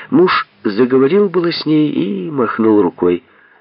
Муж заговорил было с ней и махнул рукой.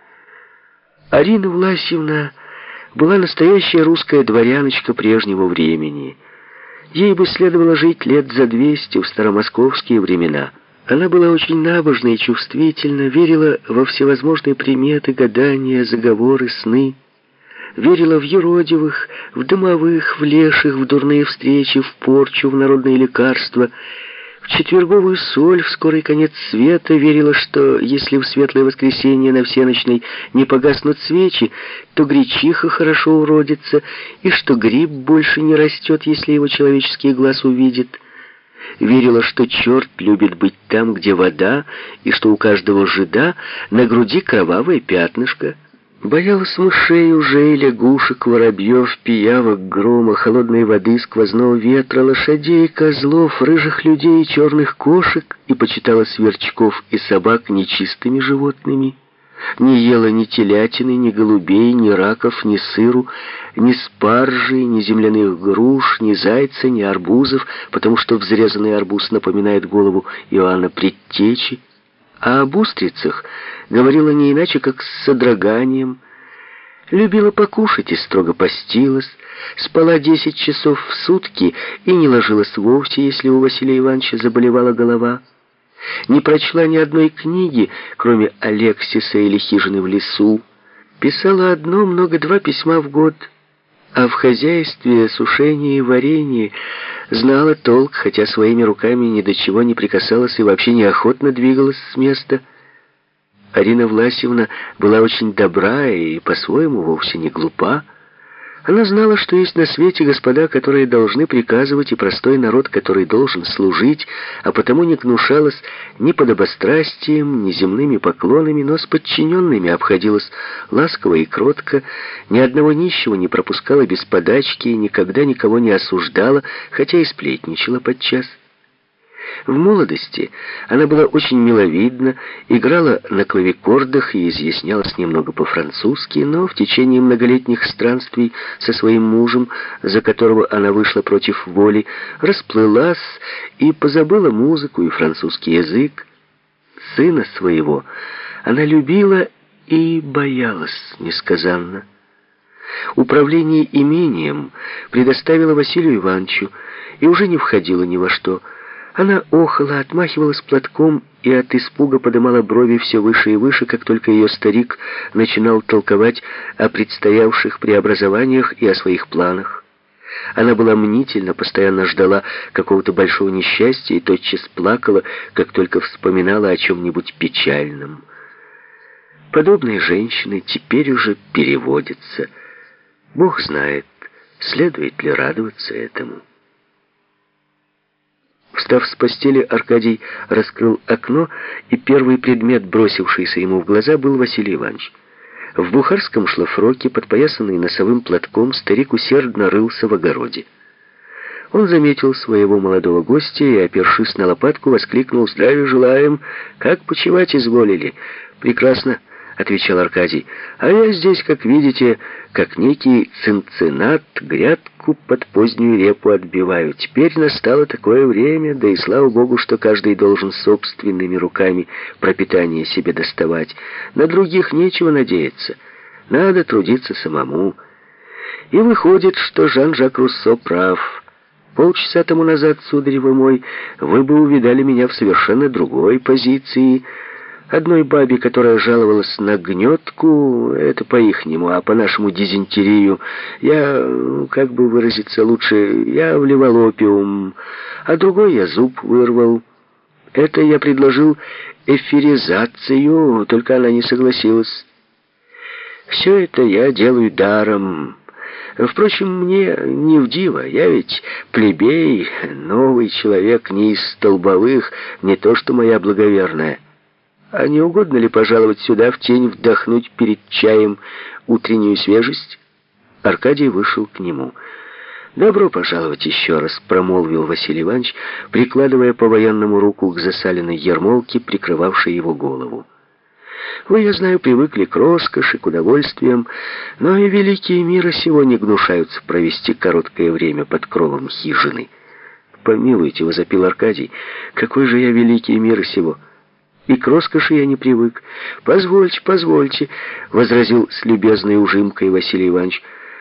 Арина Власьевна была настоящая русская дворяночка прежнего времени. Ей бы следовало жить лет за 200 в старомосковские времена. Она была очень набожна и чувствительна, верила во всевозможные приметы, гадания, заговоры, сны. Верила в юродивых, в домовых, в леших, в дурные встречи, в порчу, в народные лекарства, в четверговую соль, в скорый конец света. Верила, что если в светлое воскресенье на всенощной не погаснут свечи, то гречиха хорошо уродится, и что гриб больше не растет, если его человеческий глаз увидит. Верила, что черт любит быть там, где вода, и что у каждого жида на груди кровавое пятнышко. Боялась мышей, ужей, лягушек, воробьев, пиявок, грома, холодной воды, сквозного ветра, лошадей, козлов, рыжих людей и черных кошек, и почитала сверчков и собак нечистыми животными. Не ела ни телятины, ни голубей, ни раков, ни сыру, ни спаржи, ни земляных груш, ни зайца, ни арбузов, потому что взрезанный арбуз напоминает голову Иоанна Предтечи. А об устрицах говорила не иначе, как с содроганием. Любила покушать и строго постилась, спала 10 часов в сутки и не ложилась вовсе, если у Василия Ивановича заболевала голова. Не прочла ни одной книги, кроме «Алексиса» или «Хижины в лесу». Писала одно, много 2 письма в год. А в хозяйстве, сушении и варенье знала толк, хотя своими руками ни до чего не прикасалась и вообще неохотно двигалась с места. Арина Власьевна была очень добра и по-своему вовсе не глупа. Она знала, что есть на свете господа, которые должны приказывать, и простой народ, который должен служить, а потому не гнушалась ни подобострастием, ни земными поклонами, но с подчиненными обходилась ласково и кротко, ни одного нищего не пропускала без подачки и никогда никого не осуждала, хотя и сплетничала подчас. В молодости она была очень миловидна, играла на клавикордах и изъяснялась немного по-французски, но в течение многолетних странствий со своим мужем, за которого она вышла против воли, расплылась и позабыла музыку и французский язык. Сына своего она любила и боялась несказанно. Управление имением предоставила Василию Ивановичу и уже не входила ни во что. Она охала, отмахивалась платком и от испуга подымала брови все выше и выше, как только ее старик начинал толковать о предстоявших преобразованиях и о своих планах. Она была мнительна, постоянно ждала какого-то большого несчастья и тотчас плакала, как только вспоминала о чем-нибудь печальном. Подобные женщины теперь уже переводятся. Бог знает, следует ли радоваться этому. Встав с постели, Аркадий раскрыл окно, и первый предмет, бросившийся ему в глаза, был Василий Иванович. В бухарском шлафроке, подпоясанный носовым платком, старик усердно рылся в огороде. Он заметил своего молодого гостя и, опершись на лопатку, воскликнул: «Здравия желаем! Как почивать изволили?» «Прекрасно», — отвечал Аркадий. «А я здесь, как видите, как некий цинциннат, грядку под позднюю репу отбиваю. Теперь настало такое время, да и слава Богу, что каждый должен собственными руками пропитание себе доставать. На других нечего надеяться. Надо трудиться самому». И выходит, что Жан-Жак Руссо прав. Полчаса тому назад, сударь вы мой, вы бы увидали меня в совершенно другой позиции. Одной бабе, которая жаловалась на гнетку, это по-ихнему, а по-нашему дизентерию, я, как бы выразиться лучше, я вливал опиум, а другой я зуб вырвал. Это я предложил эфиризацию, только она не согласилась. Все это я делаю даром. Впрочем, мне не в диво, я ведь плебей, новый человек, не из столбовых, не то что моя благоверная. А не угодно ли пожаловать сюда в тень, вдохнуть перед чаем утреннюю свежесть?» Аркадий вышел к нему. «Добро пожаловать еще раз», — промолвил Василий Иванович, прикладывая по-военному руку к засаленной ермолке, прикрывавшей его голову. «Вы, я знаю, привыкли к роскоши, к удовольствиям, но и великие мира сего не гнушаются провести короткое время под кровом хижины». «Помилуйте», — возопил Аркадий, — «какой же я великий мира сего? И к роскоши я не привык. Позвольте, позвольте, возразил с любезной ужимкой Василий Иванович.